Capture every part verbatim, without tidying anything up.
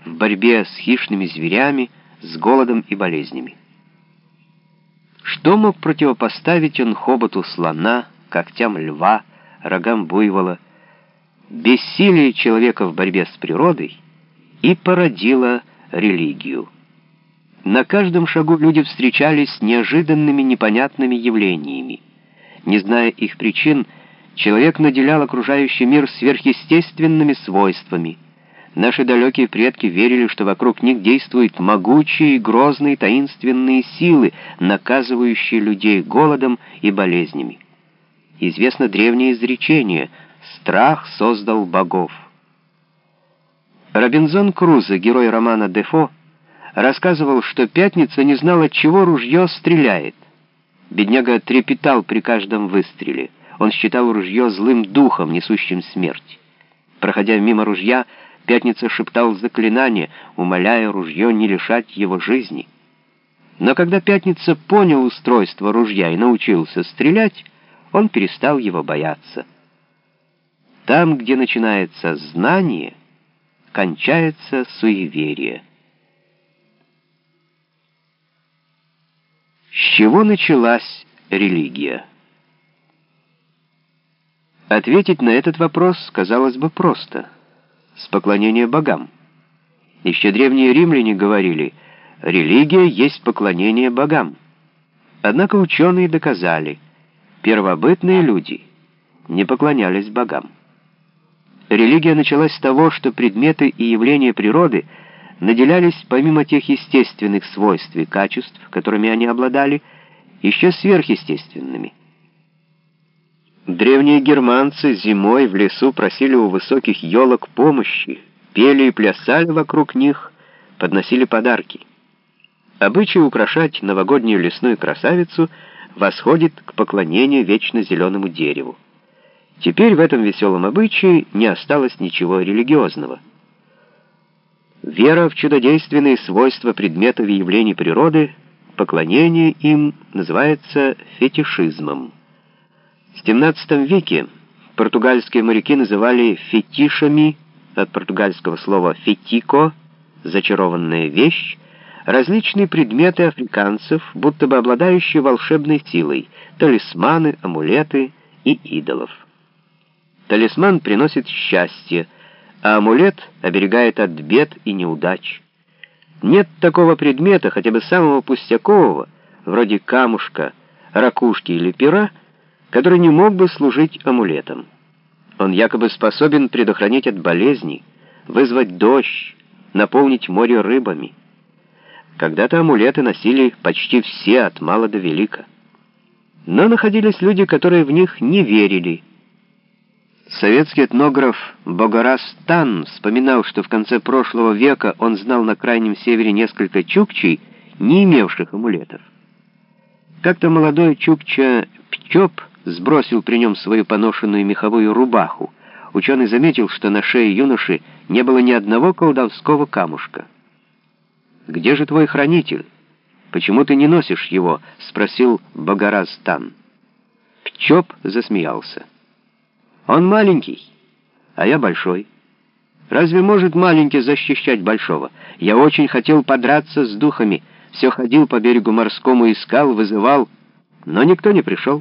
в борьбе с хищными зверями, с голодом и болезнями. Что мог противопоставить он хоботу слона, когтям льва, рогам буйвола? Бессилие человека в борьбе с природой и породило религию. На каждом шагу люди встречались с неожиданными непонятными явлениями. Не зная их причин, человек наделял окружающий мир сверхъестественными свойствами. Наши далекие предки верили, что вокруг них действуют могучие, грозные, таинственные силы, наказывающие людей голодом и болезнями. Известно древнее изречение «Страх создал богов». Робинзон Крузо, герой романа Дефо, рассказывал, что Пятница не знал, от чего ружье стреляет. Бедняга трепетал при каждом выстреле. Он считал ружье злым духом, несущим смерть. Проходя мимо ружья, Пятница шептал заклинание, умоляя ружье не лишать его жизни. Но когда Пятница понял устройство ружья и научился стрелять, он перестал его бояться. Там, где начинается знание, кончается суеверие. С чего началась религия? Ответить на этот вопрос, казалось бы, просто. С поклонения богам. Еще древние римляне говорили, религия есть поклонение богам. Однако ученые доказали, первобытные люди не поклонялись богам. Религия началась с того, что предметы и явления природы наделялись, помимо тех естественных свойств и качеств, которыми они обладали, еще сверхъестественными. Древние германцы зимой в лесу просили у высоких елок помощи, пели и плясали вокруг них, подносили подарки. Обычай украшать новогоднюю лесную красавицу восходит к поклонению вечно зеленому дереву. Теперь в этом веселом обычае не осталось ничего религиозного. Вера в чудодейственные свойства предметов и явлений природы, поклонение им называется фетишизмом. В семнадцатом веке португальские моряки называли фетишами, от португальского слова «фетико» — «зачарованная вещь», различные предметы африканцев, будто бы обладающие волшебной силой, талисманы, амулеты и идолов. Талисман приносит счастье, а амулет оберегает от бед и неудач. Нет такого предмета, хотя бы самого пустякового, вроде камушка, ракушки или пера, который не мог бы служить амулетом. Он якобы способен предохранить от болезней, вызвать дождь, наполнить море рыбами. Когда-то амулеты носили почти все, от мала до велика. Но находились люди, которые в них не верили. Советский этнограф Богораз Тан вспоминал, что в конце прошлого века он знал на Крайнем Севере несколько чукчей, не имевших амулетов. Как-то молодой чукча Пчоп сбросил при нем свою поношенную меховую рубаху. Ученый заметил, что на шее юноши не было ни одного колдовского камушка. «Где же твой хранитель? Почему ты не носишь его?» — спросил Богораз Тан. Пчоп засмеялся. «Он маленький, а я большой. Разве может маленький защищать большого? Я очень хотел подраться с духами, все ходил по берегу морскому, искал, вызывал, но никто не пришел».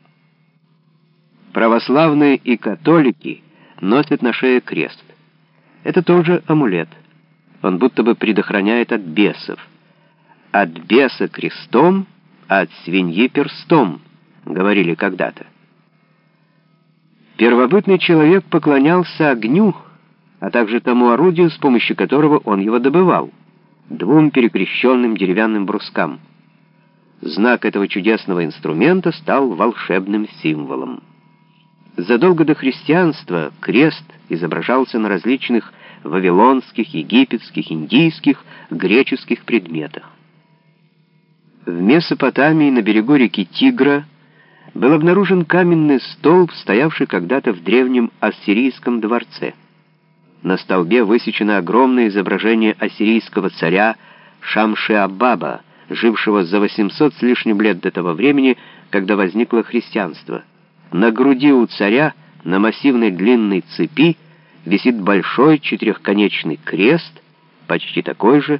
Православные и католики носят на шее крест. Это тоже амулет. Он будто бы предохраняет от бесов. «От беса крестом, а от свиньи перстом», — говорили когда-то. Первобытный человек поклонялся огню, а также тому орудию, с помощью которого он его добывал, двум перекрещенным деревянным брускам. Знак этого чудесного инструмента стал волшебным символом. Задолго до христианства крест изображался на различных вавилонских, египетских, индийских, греческих предметах. В Месопотамии на берегу реки Тигра был обнаружен каменный столб, стоявший когда-то в древнем ассирийском дворце. На столбе высечено огромное изображение ассирийского царя Шамши-Абаба, жившего за восемьсот с лишним лет до того времени, когда возникло христианство. На груди у царя на массивной длинной цепи висит большой четырехконечный крест, почти такой же,